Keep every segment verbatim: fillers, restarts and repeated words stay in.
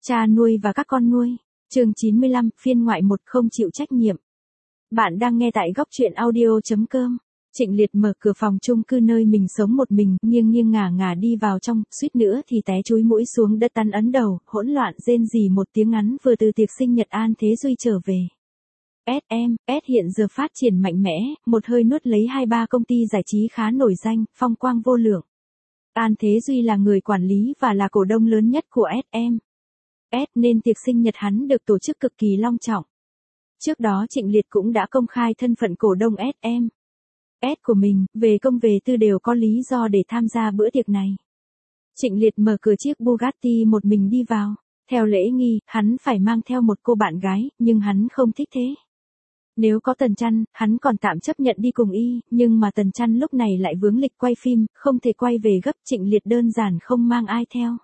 Cha nuôi và các con nuôi. Chương chín mươi lăm, phiên ngoại một không chịu trách nhiệm. Bạn đang nghe tại góc truyện audio.com. Trịnh Liệt mở cửa phòng chung cư nơi mình sống một mình, nghiêng nghiêng ngả ngả đi vào trong, suýt nữa thì té chúi mũi xuống đất tăn ấn đầu, hỗn loạn rên rỉ một tiếng ngắn vừa từ tiệc sinh nhật An Thế Duy trở về. ét em, S hiện giờ phát triển mạnh mẽ, một hơi nuốt lấy hai ba công ty giải trí khá nổi danh, phong quang vô lượng. An Thế Duy là người quản lý và là cổ đông lớn nhất của ét em. S nên tiệc sinh nhật hắn được tổ chức cực kỳ long trọng. Trước đó Trịnh Liệt cũng đã công khai thân phận cổ đông ét em. S của mình, về công về tư đều có lý do để tham gia bữa tiệc này. Trịnh Liệt mở cửa chiếc Bugatti một mình đi vào. Theo lễ nghi, hắn phải mang theo một cô bạn gái, nhưng hắn không thích thế. Nếu có Tần Chăn, hắn còn tạm chấp nhận đi cùng y, nhưng mà Tần Chăn lúc này lại vướng lịch quay phim, không thể quay về gấp. Trịnh Liệt đơn giản không mang ai theo.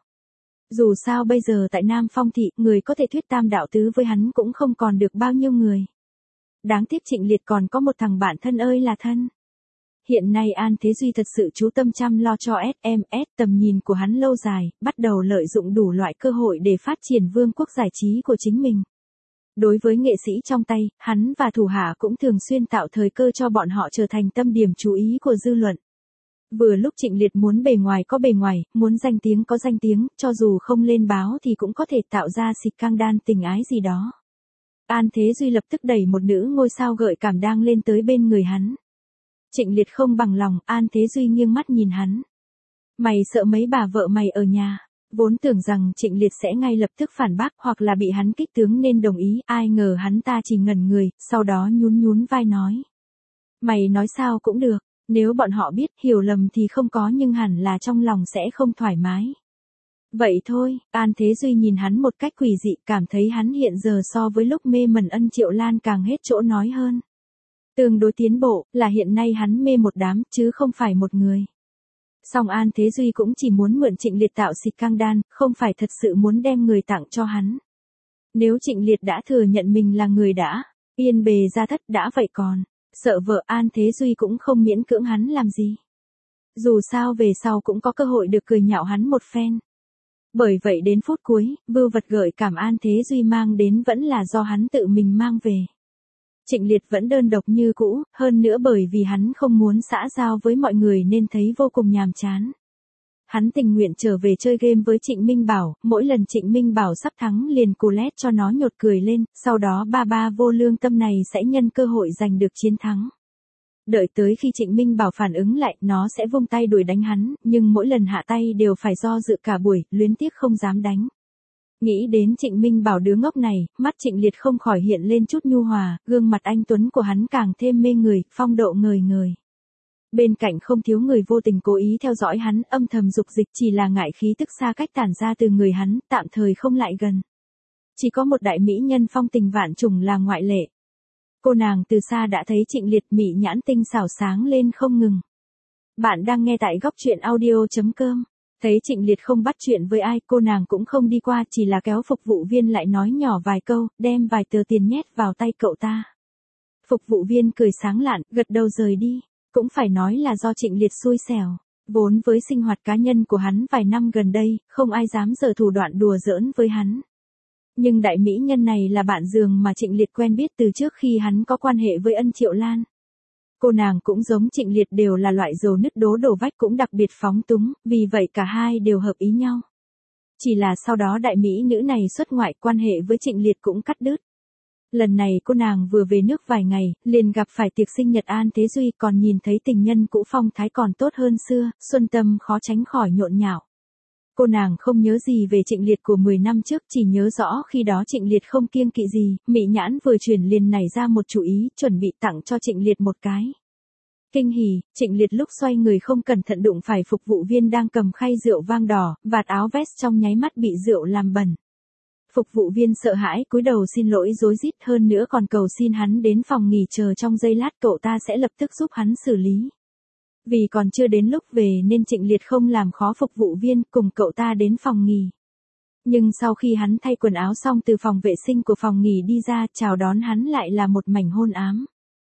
Dù sao bây giờ tại Nam Phong Thị, người có thể thuyết tam đạo tứ với hắn cũng không còn được bao nhiêu người. Đáng tiếc Trịnh Liệt còn có một thằng bạn thân ơi là thân. Hiện nay An Thế Duy thật sự chú tâm chăm lo cho ét em ét, tầm nhìn của hắn lâu dài, bắt đầu lợi dụng đủ loại cơ hội để phát triển vương quốc giải trí của chính mình. Đối với nghệ sĩ trong tay, hắn và thủ hạ cũng thường xuyên tạo thời cơ cho bọn họ trở thành tâm điểm chú ý của dư luận. Vừa lúc Trịnh Liệt muốn bề ngoài có bề ngoài, muốn danh tiếng có danh tiếng, cho dù không lên báo thì cũng có thể tạo ra xịt căng đan tình ái gì đó. An Thế Duy lập tức đẩy một nữ ngôi sao gợi cảm đang lên tới bên người hắn. Trịnh Liệt không bằng lòng, An Thế Duy nghiêng mắt nhìn hắn. Mày sợ mấy bà vợ mày ở nhà. Vốn tưởng rằng Trịnh Liệt sẽ ngay lập tức phản bác hoặc là bị hắn kích tướng nên đồng ý, ai ngờ hắn ta chỉ ngẩn người, sau đó nhún nhún vai nói. Mày nói sao cũng được, nếu bọn họ biết hiểu lầm thì không có nhưng hẳn là trong lòng sẽ không thoải mái. Vậy thôi, An Thế Duy nhìn hắn một cách quỷ dị, cảm thấy hắn hiện giờ so với lúc mê mẩn Ân Triệu Lan càng hết chỗ nói hơn. Tương đối tiến bộ, là hiện nay hắn mê một đám, chứ không phải một người. Song An Thế Duy cũng chỉ muốn mượn Trịnh Liệt tạo xịt căng đan, không phải thật sự muốn đem người tặng cho hắn. Nếu Trịnh Liệt đã thừa nhận mình là người đã yên bề gia thất đã vậy còn sợ vợ, An Thế Duy cũng không miễn cưỡng hắn làm gì. Dù sao về sau cũng có cơ hội được cười nhạo hắn một phen. Bởi vậy đến phút cuối, vưu vật gợi cảm An Thế Duy mang đến vẫn là do hắn tự mình mang về. Trịnh Liệt vẫn đơn độc như cũ, hơn nữa bởi vì hắn không muốn xã giao với mọi người nên thấy vô cùng nhàm chán. Hắn tình nguyện trở về chơi game với Trịnh Minh Bảo, mỗi lần Trịnh Minh Bảo sắp thắng liền cù lét cho nó nhột cười lên, sau đó ba ba vô lương tâm này sẽ nhân cơ hội giành được chiến thắng. Đợi tới khi Trịnh Minh Bảo phản ứng lại, nó sẽ vung tay đuổi đánh hắn, nhưng mỗi lần hạ tay đều phải do dự cả buổi, luyến tiếc không dám đánh. Nghĩ đến Trịnh Minh Bảo đứa ngốc này, mắt Trịnh Liệt không khỏi hiện lên chút nhu hòa, gương mặt anh tuấn của hắn càng thêm mê người, phong độ ngời ngời. Bên cạnh không thiếu người vô tình cố ý theo dõi hắn, âm thầm dục dịch, chỉ là ngại khí tức xa cách tản ra từ người hắn, tạm thời không lại gần. Chỉ có một đại mỹ nhân phong tình vạn trùng là ngoại lệ. Cô nàng từ xa đã thấy Trịnh Liệt, mỹ nhãn tinh xảo sáng lên không ngừng. Bạn đang nghe tại góc truyện audio.com. Thấy Trịnh Liệt không bắt chuyện với ai, cô nàng cũng không đi qua, chỉ là kéo phục vụ viên lại nói nhỏ vài câu, đem vài tờ tiền nhét vào tay cậu ta. Phục vụ viên cười sáng lạn, gật đầu rời đi. Cũng phải nói là do Trịnh Liệt xui xẻo. Vốn với sinh hoạt cá nhân của hắn vài năm gần đây, không ai dám giở thủ đoạn đùa giỡn với hắn. Nhưng đại mỹ nhân này là bạn giường mà Trịnh Liệt quen biết từ trước khi hắn có quan hệ với Ân Triệu Lan. Cô nàng cũng giống Trịnh Liệt đều là loại dầu nứt đố đổ vách cũng đặc biệt phóng túng, vì vậy cả hai đều hợp ý nhau. Chỉ là sau đó đại mỹ nữ này xuất ngoại, quan hệ với Trịnh Liệt cũng cắt đứt. Lần này cô nàng vừa về nước vài ngày, liền gặp phải tiệc sinh nhật An Thế Duy, còn nhìn thấy tình nhân cũ phong thái còn tốt hơn xưa, xuân tâm khó tránh khỏi nhộn nhạo. Cô nàng không nhớ gì về Trịnh Liệt của mười năm trước, chỉ nhớ rõ khi đó Trịnh Liệt không kiêng kỵ gì, mỹ nhãn vừa chuyển liền nảy ra một chủ ý, chuẩn bị tặng cho Trịnh Liệt một cái. Kinh hỉ, Trịnh Liệt lúc xoay người không cẩn thận đụng phải phục vụ viên đang cầm khay rượu vang đỏ, vạt áo vest trong nháy mắt bị rượu làm bẩn. Phục vụ viên sợ hãi cúi đầu xin lỗi rối rít, hơn nữa còn cầu xin hắn đến phòng nghỉ chờ trong giây lát, cậu ta sẽ lập tức giúp hắn xử lý. Vì còn chưa đến lúc về nên Trịnh Liệt không làm khó phục vụ viên, cùng cậu ta đến phòng nghỉ. Nhưng sau khi hắn thay quần áo xong từ phòng vệ sinh của phòng nghỉ đi ra, chào đón hắn lại là một mảnh hôn ám.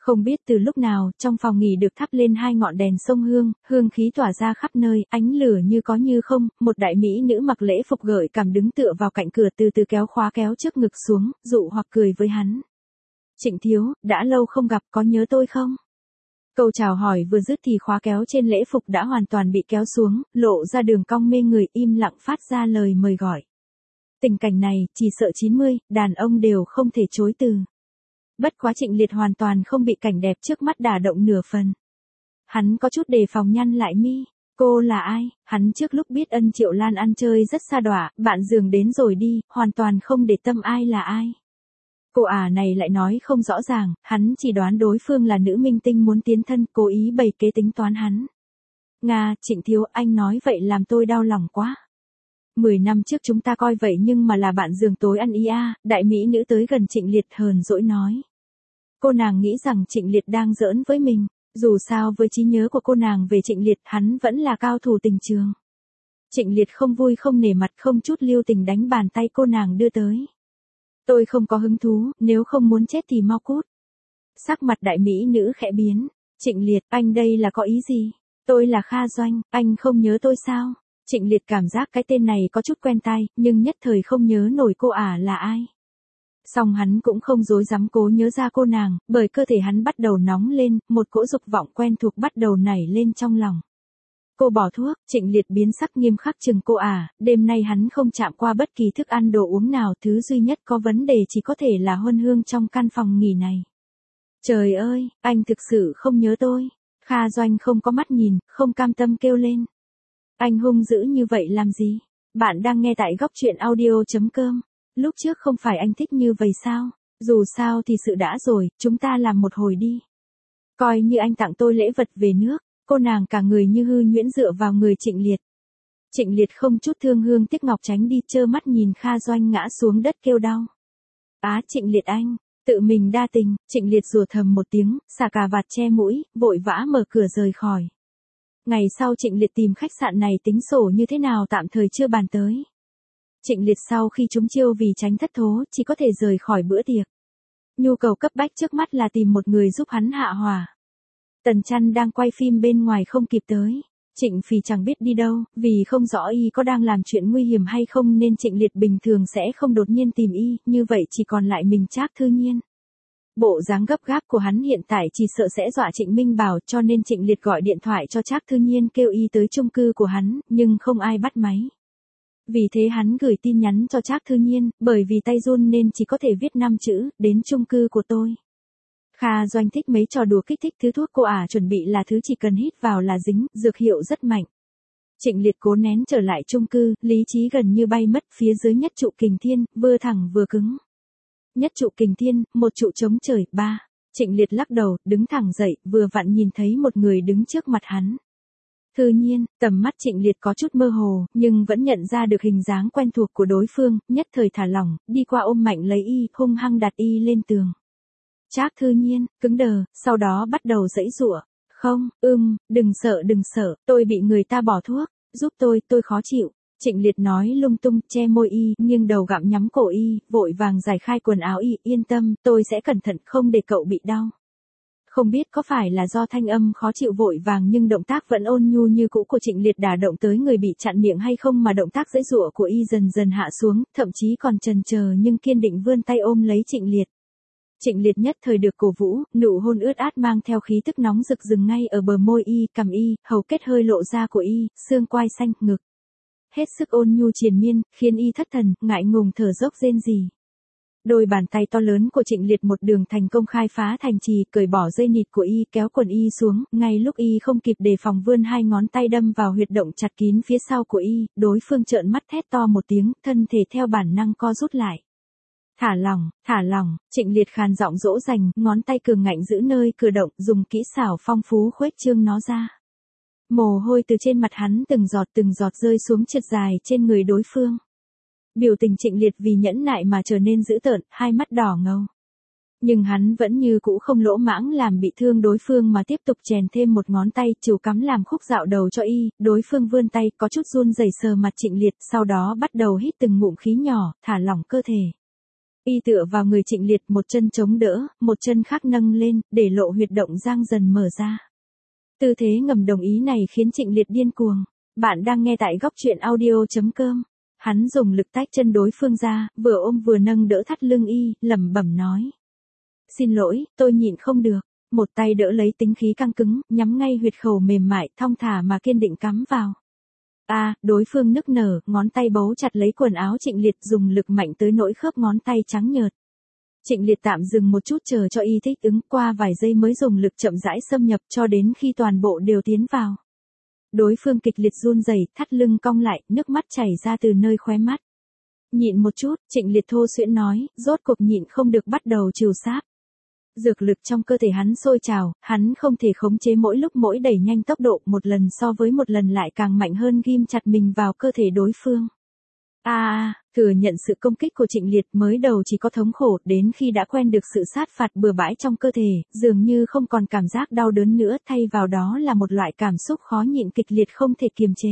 Không biết từ lúc nào, trong phòng nghỉ được thắp lên hai ngọn đèn sông hương, hương khí tỏa ra khắp nơi, ánh lửa như có như không, một đại mỹ nữ mặc lễ phục gợi cảm đứng tựa vào cạnh cửa từ từ kéo khóa kéo trước ngực xuống, dụ hoặc cười với hắn. Trịnh thiếu, đã lâu không gặp, có nhớ tôi không? Câu chào hỏi vừa dứt thì khóa kéo trên lễ phục đã hoàn toàn bị kéo xuống, lộ ra đường cong mê người, im lặng phát ra lời mời gọi. Tình cảnh này, chỉ sợ chín mươi, đàn ông đều không thể chối từ. Bất quá Trịnh Liệt hoàn toàn không bị cảnh đẹp trước mắt đả động nửa phần. Hắn có chút đề phòng nhăn lại mi. Cô là ai? Hắn trước lúc biết Ân Triệu Lan ăn chơi rất xa đọa, bạn giường đến rồi đi, hoàn toàn không để tâm ai là ai. Cô ả này lại nói không rõ ràng, hắn chỉ đoán đối phương là nữ minh tinh muốn tiến thân, cố ý bày kế tính toán hắn. Nga, Trịnh thiếu, anh nói vậy làm tôi đau lòng quá. Mười năm trước chúng ta coi vậy nhưng mà là bạn giường tối ăn ý a, đại mỹ nữ tới gần Trịnh Liệt hờn dỗi nói. Cô nàng nghĩ rằng Trịnh Liệt đang giỡn với mình, dù sao với trí nhớ của cô nàng về Trịnh Liệt hắn vẫn là cao thủ tình trường. Trịnh Liệt không vui không nể mặt không chút lưu tình đánh bàn tay cô nàng đưa tới. Tôi không có hứng thú, nếu không muốn chết thì mau cút. Sắc mặt đại mỹ nữ khẽ biến. Trịnh Liệt, anh đây là có ý gì? Tôi là Kha Doanh, anh không nhớ tôi sao? Trịnh Liệt cảm giác cái tên này có chút quen tai, nhưng nhất thời không nhớ nổi cô ả là ai. Song hắn cũng không dối dám cố nhớ ra cô nàng, bởi cơ thể hắn bắt đầu nóng lên, một cỗ dục vọng quen thuộc bắt đầu nảy lên trong lòng. Cô bỏ thuốc, Trịnh Liệt biến sắc nghiêm khắc chừng cô ả, đêm nay hắn không chạm qua bất kỳ thức ăn đồ uống nào, thứ duy nhất có vấn đề chỉ có thể là huân hương trong căn phòng nghỉ này. Trời ơi, anh thực sự không nhớ tôi. Kha Doanh không có mắt nhìn, không cam tâm kêu lên. Anh hung dữ như vậy làm gì? Bạn đang nghe tại góc truyện audio chấm com. Lúc trước không phải anh thích như vậy sao? Dù sao thì sự đã rồi, chúng ta làm một hồi đi. Coi như anh tặng tôi lễ vật về nước. Cô nàng cả người như hư nhuyễn dựa vào người Trịnh Liệt. Trịnh Liệt không chút thương hương tiếc ngọc tránh đi, trơ mắt nhìn Kha Doanh ngã xuống đất kêu đau. Á Trịnh Liệt anh, tự mình đa tình, Trịnh Liệt rủa thầm một tiếng, xả cà vạt che mũi, vội vã mở cửa rời khỏi. Ngày sau Trịnh Liệt tìm khách sạn này tính sổ như thế nào tạm thời chưa bàn tới. Trịnh Liệt sau khi trúng chiêu vì tránh thất thố, chỉ có thể rời khỏi bữa tiệc. Nhu cầu cấp bách trước mắt là tìm một người giúp hắn hạ hỏa. Tần Chăn đang quay phim bên ngoài không kịp tới. Trịnh Phì chẳng biết đi đâu, vì không rõ y có đang làm chuyện nguy hiểm hay không nên Trịnh Liệt bình thường sẽ không đột nhiên tìm y, như vậy chỉ còn lại mình Trác Thư Nhiên. Bộ dáng gấp gáp của hắn hiện tại chỉ sợ sẽ dọa Trịnh Minh Bảo, cho nên Trịnh Liệt gọi điện thoại cho Trác Thư Nhiên kêu y tới chung cư của hắn, nhưng không ai bắt máy. Vì thế hắn gửi tin nhắn cho Trác Thư Nhiên, bởi vì tay run nên chỉ có thể viết năm chữ, đến chung cư của tôi. Kha Doanh thích mấy trò đùa kích thích, thứ thuốc cô ả chuẩn bị là thứ chỉ cần hít vào là dính, dược hiệu rất mạnh. Trịnh Liệt cố nén trở lại chung cư, lý trí gần như bay mất, phía dưới nhất trụ kình thiên, vừa thẳng vừa cứng. Nhất trụ kình thiên, một trụ chống trời, ba. Trịnh Liệt lắc đầu, đứng thẳng dậy, vừa vặn nhìn thấy một người đứng trước mặt hắn. Thư Nhiên, tầm mắt Trịnh Liệt có chút mơ hồ, nhưng vẫn nhận ra được hình dáng quen thuộc của đối phương, nhất thời thả lỏng, đi qua ôm mạnh lấy y, hung hăng đặt y lên tường. Trác Thư Nhiên, cứng đờ, sau đó bắt đầu giãy giụa. Không, ưm, đừng sợ đừng sợ, tôi bị người ta bỏ thuốc, giúp tôi, tôi khó chịu. Trịnh Liệt nói lung tung, che môi y, nghiêng đầu gặm nhắm cổ y, vội vàng giải khai quần áo y, yên tâm, tôi sẽ cẩn thận không để cậu bị đau. Không biết có phải là do thanh âm khó chịu vội vàng nhưng động tác vẫn ôn nhu như cũ của Trịnh Liệt đả động tới người bị chặn miệng hay không mà động tác giãy giụa của y dần dần hạ xuống, thậm chí còn chần chờ nhưng kiên định vươn tay ôm lấy Trịnh Liệt. Trịnh Liệt nhất thời được cổ vũ, nụ hôn ướt át mang theo khí tức nóng rực dừng ngay ở bờ môi y, cằm y, hầu kết hơi lộ ra của y, xương quai xanh, ngực. Hết sức ôn nhu triền miên, khiến y thất thần, ngại ngùng thở dốc rên rỉ. Đôi bàn tay to lớn của Trịnh Liệt một đường thành công khai phá thành trì, cởi bỏ dây nịt của y, kéo quần y xuống, ngay lúc y không kịp đề phòng vươn hai ngón tay đâm vào huyệt động chặt kín phía sau của y, đối phương trợn mắt thét to một tiếng, thân thể theo bản năng co rút lại. Thả lỏng, thả lỏng, Trịnh Liệt khàn giọng dỗ dành, ngón tay cường ngạnh giữ nơi cửa động, dùng kỹ xảo phong phú khuếch trương nó ra. Mồ hôi từ trên mặt hắn từng giọt từng giọt rơi xuống trượt dài trên người đối phương. Biểu tình Trịnh Liệt vì nhẫn nại mà trở nên dữ tợn, hai mắt đỏ ngầu. Nhưng hắn vẫn như cũ không lỗ mãng làm bị thương đối phương mà tiếp tục chèn thêm một ngón tay, chủ cắm làm khúc dạo đầu cho y, đối phương vươn tay, có chút run rẩy sờ mặt Trịnh Liệt, sau đó bắt đầu hít từng ngụm khí nhỏ, thả lỏng cơ thể. Y tựa vào người Trịnh Liệt, một chân chống đỡ, một chân khác nâng lên, để lộ huyệt động giang dần mở ra. Tư thế ngầm đồng ý này khiến Trịnh Liệt điên cuồng. Bạn đang nghe tại góc truyện audio.com. Hắn dùng lực tách chân đối phương ra, vừa ôm vừa nâng đỡ thắt lưng y, lẩm bẩm nói. Xin lỗi, tôi nhịn không được. Một tay đỡ lấy tính khí căng cứng, nhắm ngay huyệt khẩu mềm mại, thong thả mà kiên định cắm vào. A, à, đối phương nức nở, ngón tay bấu chặt lấy quần áo Trịnh Liệt, dùng lực mạnh tới nỗi khớp ngón tay trắng nhợt. Trịnh Liệt tạm dừng một chút chờ cho y thích ứng, qua vài giây mới dùng lực chậm rãi xâm nhập cho đến khi toàn bộ đều tiến vào. Đối phương kịch liệt run rẩy, thắt lưng cong lại, nước mắt chảy ra từ nơi khóe mắt. Nhịn một chút, Trịnh Liệt thô xuyễn nói, rốt cuộc nhịn không được bắt đầu trìu sáp. Dược lực trong cơ thể hắn sôi trào, hắn không thể khống chế, mỗi lúc mỗi đẩy nhanh tốc độ, một lần so với một lần lại càng mạnh hơn, ghim chặt mình vào cơ thể đối phương. A à, thừa nhận sự công kích của Trịnh Liệt, mới đầu chỉ có thống khổ, đến khi đã quen được sự sát phạt bừa bãi trong cơ thể, dường như không còn cảm giác đau đớn nữa, thay vào đó là một loại cảm xúc khó nhịn kịch liệt không thể kiềm chế.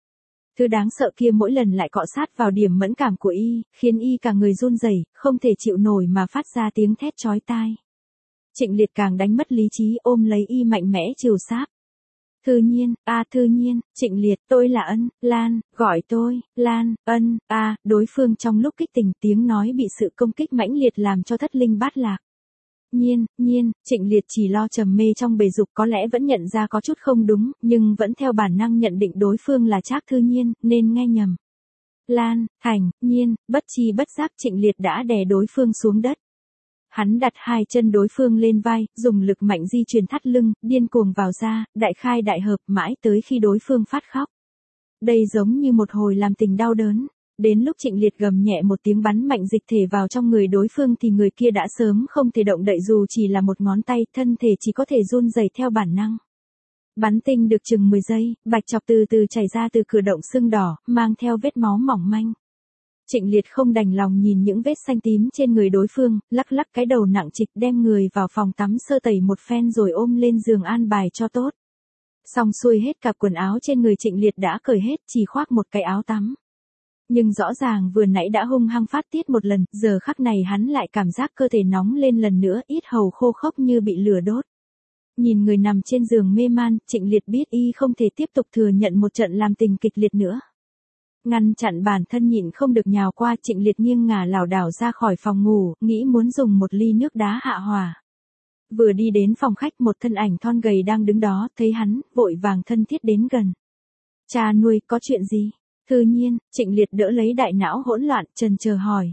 Thứ đáng sợ kia mỗi lần lại cọ sát vào điểm mẫn cảm của y, khiến y cả người run rẩy, không thể chịu nổi mà phát ra tiếng thét chói tai. Trịnh Liệt càng đánh mất lý trí, ôm lấy y mạnh mẽ trìu sáp. Thư Nhiên, a à, Thư Nhiên, Trịnh Liệt, tôi là Ân, Lan, gọi tôi, Lan, Ân, a à, đối phương trong lúc kích tình, tiếng nói bị sự công kích mãnh liệt làm cho thất linh bát lạc. Nhiên, Nhiên, Trịnh Liệt chỉ lo trầm mê trong bề dục, có lẽ vẫn nhận ra có chút không đúng, nhưng vẫn theo bản năng nhận định đối phương là Trác Thư Nhiên, nên nghe nhầm. Lan, Thành, Nhiên, bất chi bất giác Trịnh Liệt đã đè đối phương xuống đất. Hắn đặt hai chân đối phương lên vai, dùng lực mạnh di chuyển thắt lưng, điên cuồng vào ra, đại khai đại hợp, mãi tới khi đối phương phát khóc. Đây giống như một hồi làm tình đau đớn. Đến lúc Trịnh Liệt gầm nhẹ một tiếng, bắn mạnh dịch thể vào trong người đối phương thì người kia đã sớm không thể động đậy dù chỉ là một ngón tay, thân thể chỉ có thể run rẩy theo bản năng. Bắn tinh được chừng mười giây, bạch chọc từ từ chảy ra từ cửa động sưng đỏ, mang theo vết máu mỏng manh. Trịnh Liệt không đành lòng nhìn những vết xanh tím trên người đối phương, lắc lắc cái đầu nặng trịch, đem người vào phòng tắm sơ tẩy một phen rồi ôm lên giường an bài cho tốt. Xong xuôi hết cả quần áo trên người, Trịnh Liệt đã cởi hết, chỉ khoác một cái áo tắm. Nhưng rõ ràng vừa nãy đã hung hăng phát tiết một lần, giờ khắc này hắn lại cảm giác cơ thể nóng lên lần nữa, yết hầu khô khốc như bị lửa đốt. Nhìn người nằm trên giường mê man, Trịnh Liệt biết y không thể tiếp tục thừa nhận một trận làm tình kịch liệt nữa. Ngăn chặn bản thân nhịn không được nhào qua, Trịnh Liệt nghiêng ngả lảo đảo ra khỏi phòng ngủ, nghĩ muốn dùng một ly nước đá hạ hỏa. Vừa đi đến phòng khách, một thân ảnh thon gầy đang đứng đó, thấy hắn, vội vàng thân thiết đến gần. Cha nuôi, có chuyện gì? Thư Nhiên, Trịnh Liệt đỡ lấy đại não hỗn loạn, chần chờ hỏi.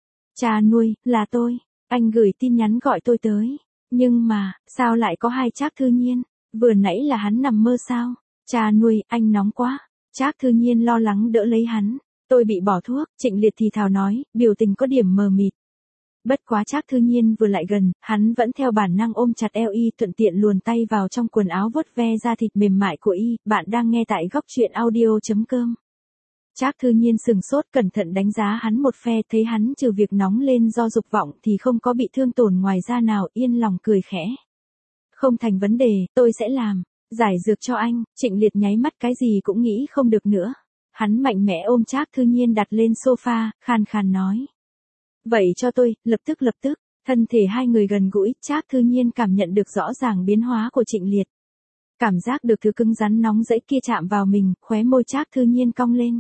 Cha nuôi, là tôi, anh gửi tin nhắn gọi tôi tới. Nhưng mà, sao lại có hai Trác Thư Nhiên? Vừa nãy là hắn nằm mơ sao? Cha nuôi, anh nóng quá. Trác Thư Nhiên lo lắng đỡ lấy hắn. Tôi bị bỏ thuốc, Trịnh Liệt thì thào nói, biểu tình có điểm mờ mịt. Bất quá Trác Thư Nhiên vừa lại gần, hắn vẫn theo bản năng ôm chặt eo y, thuận tiện luồn tay vào trong quần áo vuốt ve da thịt mềm mại của y. Bạn đang nghe tại góc truyện audio.com. Trác Thư Nhiên sừng sốt, cẩn thận đánh giá hắn một phe, thấy hắn trừ việc nóng lên do dục vọng thì không có bị thương tổn ngoài da nào, yên lòng cười khẽ. Không thành vấn đề, tôi sẽ làm. Giải dược cho anh. Trịnh Liệt nháy mắt, cái gì cũng nghĩ không được nữa. Hắn mạnh mẽ ôm Trác Thư Nhiên đặt lên sofa, khàn khàn nói. Vậy cho tôi, lập tức lập tức. Thân thể hai người gần gũi, Trác Thư Nhiên cảm nhận được rõ ràng biến hóa của Trịnh Liệt. Cảm giác được thứ cứng rắn nóng rẫy kia chạm vào mình, khóe môi Trác Thư Nhiên cong lên.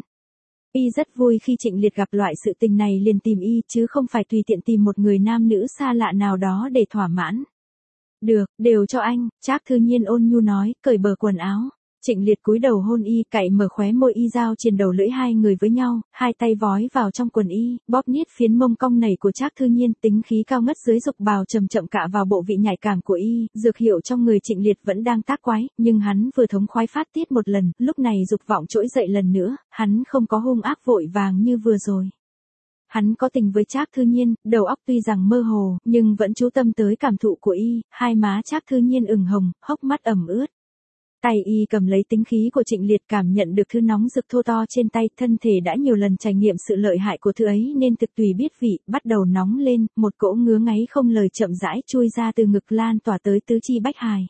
Y rất vui khi Trịnh Liệt gặp loại sự tình này liền tìm y, chứ không phải tùy tiện tìm một người nam nữ xa lạ nào đó để thỏa mãn. Được, đều cho anh, Trác Thư Nhiên ôn nhu nói, cởi bờ quần áo. Trịnh Liệt cúi đầu hôn y, cạy mở khóe môi y, giao trên đầu lưỡi hai người với nhau, hai tay vói vào trong quần y, bóp niết phiến mông cong nảy của Trác Thư Nhiên, tính khí cao ngất dưới dục bào chậm chậm cạ vào bộ vị nhạy cảm của y, dược hiệu trong người Trịnh Liệt vẫn đang tác quái, nhưng hắn vừa thống khoái phát tiết một lần, lúc này dục vọng trỗi dậy lần nữa, hắn không có hung ác vội vàng như vừa rồi. Hắn có tình với Trác Thư Nhiên, đầu óc tuy rằng mơ hồ, nhưng vẫn chú tâm tới cảm thụ của y, hai má Trác Thư Nhiên ửng hồng, hốc mắt ẩm ướt. Tay y cầm lấy tính khí của Trịnh Liệt, cảm nhận được thứ nóng rực thô to trên tay, thân thể đã nhiều lần trải nghiệm sự lợi hại của thứ ấy nên thực tùy biết vị, bắt đầu nóng lên, một cỗ ngứa ngáy không lời chậm rãi chui ra từ ngực lan tỏa tới tứ chi bách hài.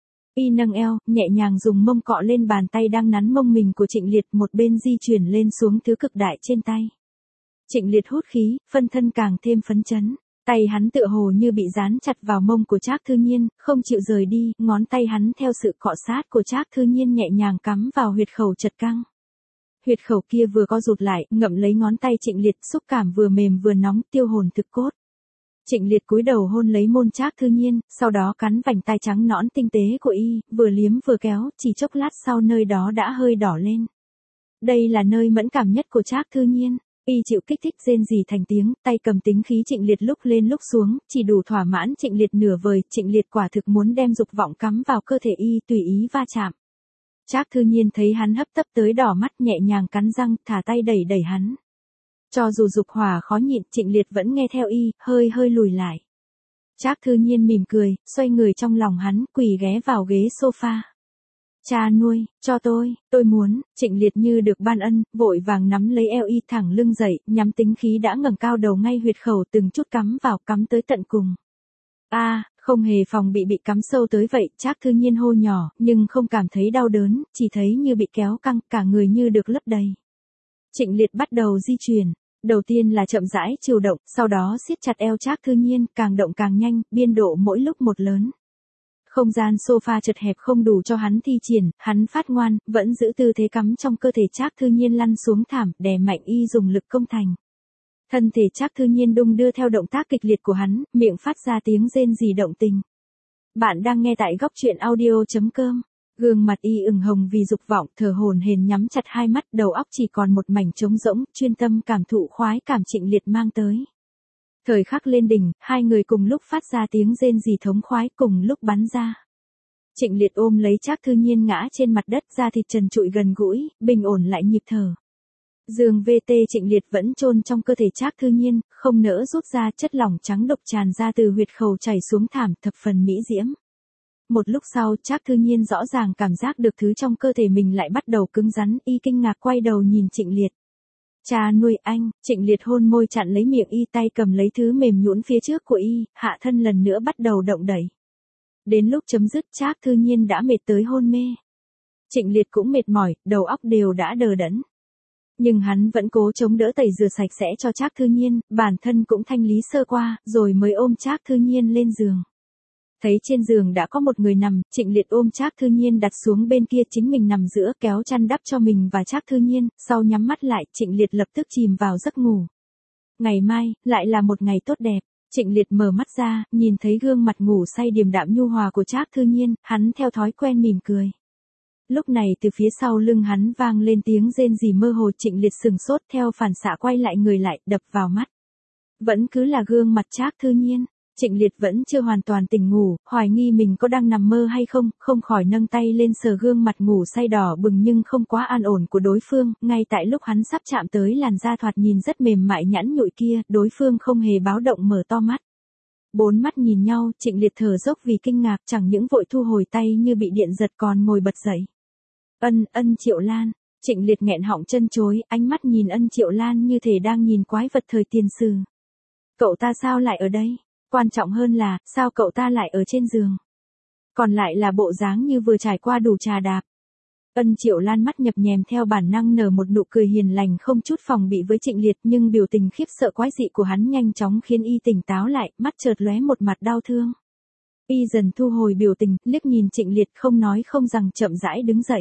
Y nâng eo, nhẹ nhàng dùng mông cọ lên bàn tay đang nắn mông mình của Trịnh Liệt, một bên di chuyển lên xuống thứ cực đại trên tay. Trịnh Liệt hút khí, phân thân càng thêm phấn chấn. Tay hắn tựa hồ như bị dán chặt vào mông của Trác Thư Nhiên, không chịu rời đi, ngón tay hắn theo sự cọ sát của Trác Thư Nhiên nhẹ nhàng cắm vào huyệt khẩu chật căng. Huyệt khẩu kia vừa co rụt lại, ngậm lấy ngón tay Trịnh Liệt, xúc cảm vừa mềm vừa nóng, tiêu hồn thực cốt. Trịnh Liệt cúi đầu hôn lấy môn Trác Thư Nhiên, sau đó cắn vành tai trắng nõn tinh tế của y, vừa liếm vừa kéo, chỉ chốc lát sau nơi đó đã hơi đỏ lên. Đây là nơi mẫn cảm nhất của Trác Thư Nhiên. Y chịu kích thích rên rỉ thành tiếng, tay cầm tính khí Trịnh Liệt lúc lên lúc xuống, chỉ đủ thỏa mãn Trịnh Liệt nửa vời, Trịnh Liệt quả thực muốn đem dục vọng cắm vào cơ thể y tùy ý va chạm. Trác Thư Nhiên thấy hắn hấp tấp tới đỏ mắt nhẹ nhàng cắn răng, thả tay đẩy đẩy hắn. Cho dù dục hỏa khó nhịn, Trịnh Liệt vẫn nghe theo y, hơi hơi lùi lại. Trác Thư Nhiên mỉm cười, xoay người trong lòng hắn, quỳ ghé vào ghế sofa. Cha nuôi, cho tôi, tôi muốn, Trịnh Liệt như được ban ân, vội vàng nắm lấy eo y thẳng lưng dậy, nhắm tính khí đã ngẩng cao đầu ngay huyệt khẩu từng chút cắm vào, cắm tới tận cùng. A, à, không hề phòng bị bị cắm sâu tới vậy, Trác Thư Nhiên hô nhỏ, nhưng không cảm thấy đau đớn, chỉ thấy như bị kéo căng, cả người như được lấp đầy. Trịnh Liệt bắt đầu di chuyển, đầu tiên là chậm rãi chiều động, sau đó siết chặt eo Trác Thư Nhiên, càng động càng nhanh, biên độ mỗi lúc một lớn. Không gian sofa chật hẹp không đủ cho hắn thi triển, hắn phát ngoan, vẫn giữ tư thế cắm trong cơ thể Trác Thư Nhiên lăn xuống thảm, đè mạnh y dùng lực công thành. Thân thể Trác Thư Nhiên đung đưa theo động tác kịch liệt của hắn, miệng phát ra tiếng rên rỉ động tình. Bạn đang nghe tại góc truyện audio chấm com. Gương mặt y ửng hồng vì dục vọng, thở hổn hển nhắm chặt hai mắt, đầu óc chỉ còn một mảnh trống rỗng, chuyên tâm cảm thụ khoái cảm Trịnh Liệt mang tới. Thời khắc lên đỉnh, hai người cùng lúc phát ra tiếng rên rỉ thống khoái, cùng lúc bắn ra. Trịnh Liệt ôm lấy Trác Thư Nhiên ngã trên mặt đất, da thịt trần trụi gần gũi, bình ổn lại nhịp thở. Giường vê tê Trịnh Liệt vẫn chôn trong cơ thể Trác Thư Nhiên, không nỡ rút ra, chất lỏng trắng độc tràn ra từ huyệt khẩu chảy xuống thảm, thập phần mỹ diễm. Một lúc sau, Trác Thư Nhiên rõ ràng cảm giác được thứ trong cơ thể mình lại bắt đầu cứng rắn, y kinh ngạc quay đầu nhìn Trịnh Liệt. Cha nuôi anh, Trịnh Liệt hôn môi chặn lấy miệng y, tay cầm lấy thứ mềm nhũn phía trước của y, hạ thân lần nữa bắt đầu động đẩy. Đến lúc chấm dứt, Trác Thư Nhiên đã mệt tới hôn mê. Trịnh Liệt cũng mệt mỏi, đầu óc đều đã đờ đẫn. Nhưng hắn vẫn cố chống đỡ tẩy rửa sạch sẽ cho Trác Thư Nhiên, bản thân cũng thanh lý sơ qua, rồi mới ôm Trác Thư Nhiên lên giường. Thấy trên giường đã có một người nằm, Trịnh Liệt ôm Trác Thư Nhiên đặt xuống bên kia, chính mình nằm giữa, kéo chăn đắp cho mình và Trác Thư Nhiên, sau nhắm mắt lại, Trịnh Liệt lập tức chìm vào giấc ngủ. Ngày mai, lại là một ngày tốt đẹp. Trịnh Liệt mở mắt ra, nhìn thấy gương mặt ngủ say điềm đạm nhu hòa của Trác Thư Nhiên, hắn theo thói quen mỉm cười. Lúc này từ phía sau lưng hắn vang lên tiếng rên rỉ mơ hồ, Trịnh Liệt sừng sốt, theo phản xạ quay lại người lại, đập vào mắt. Vẫn cứ là gương mặt Trác Thư Nhiên. Trịnh Liệt vẫn chưa hoàn toàn tỉnh ngủ, hoài nghi mình có đang nằm mơ hay không, không khỏi nâng tay lên sờ gương mặt ngủ say đỏ bừng nhưng không quá an ổn của đối phương, ngay tại lúc hắn sắp chạm tới làn da thoạt nhìn rất mềm mại nhẵn nhụi kia, đối phương không hề báo động mở to mắt. Bốn mắt nhìn nhau, Trịnh Liệt thở dốc vì kinh ngạc, chẳng những vội thu hồi tay như bị điện giật còn ngồi bật dậy. Ân, Ân Triệu Lan, Trịnh Liệt nghẹn họng chân chối, ánh mắt nhìn Ân Triệu Lan như thể đang nhìn quái vật thời tiền sử. Cậu ta sao lại ở đây? Quan trọng hơn là, sao cậu ta lại ở trên giường? Còn lại là bộ dáng như vừa trải qua đủ trà đạp. Ân Triệu Lan mắt nhập nhèm theo bản năng nở một nụ cười hiền lành không chút phòng bị với Trịnh Liệt, nhưng biểu tình khiếp sợ quái dị của hắn nhanh chóng khiến y tỉnh táo lại, mắt chợt lóe một mặt đau thương. Y dần thu hồi biểu tình, liếc nhìn Trịnh Liệt không nói không rằng chậm rãi đứng dậy.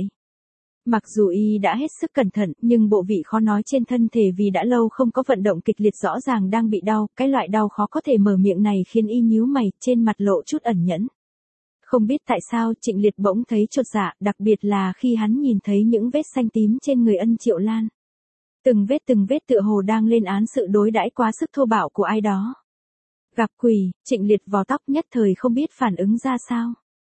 Mặc dù y đã hết sức cẩn thận, nhưng bộ vị khó nói trên thân thể vì đã lâu không có vận động kịch liệt rõ ràng đang bị đau, cái loại đau khó có thể mở miệng này khiến y nhíu mày, trên mặt lộ chút ẩn nhẫn. Không biết tại sao, Trịnh Liệt bỗng thấy chột dạ, đặc biệt là khi hắn nhìn thấy những vết xanh tím trên người Ân Triệu Lan. Từng vết từng vết tựa hồ đang lên án sự đối đãi quá sức thô bạo của ai đó. Gặp quỷ, Trịnh Liệt vò tóc nhất thời không biết phản ứng ra sao.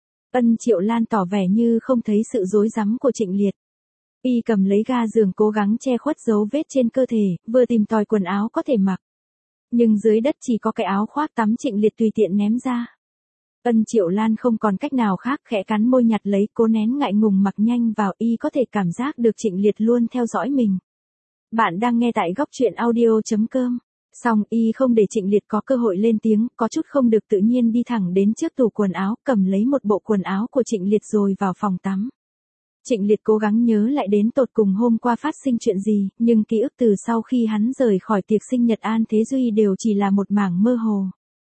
Ân Triệu Lan tỏ vẻ như không thấy sự rối rắm của Trịnh Liệt. Y cầm lấy ga giường cố gắng che khuất dấu vết trên cơ thể, vừa tìm tòi quần áo có thể mặc. Nhưng dưới đất chỉ có cái áo khoác tắm Trịnh Liệt tùy tiện ném ra. Ân Triệu Lan không còn cách nào khác, khẽ cắn môi nhặt lấy, cố nén ngại ngùng mặc nhanh vào, y có thể cảm giác được Trịnh Liệt luôn theo dõi mình. Bạn đang nghe tại góc truyện audio chấm com. Xong y không để Trịnh Liệt có cơ hội lên tiếng, có chút không được tự nhiên đi thẳng đến trước tủ quần áo, cầm lấy một bộ quần áo của Trịnh Liệt rồi vào phòng tắm. Trịnh Liệt cố gắng nhớ lại đến tột cùng hôm qua phát sinh chuyện gì, nhưng ký ức từ sau khi hắn rời khỏi tiệc sinh nhật An Thế Duy đều chỉ là một mảng mơ hồ.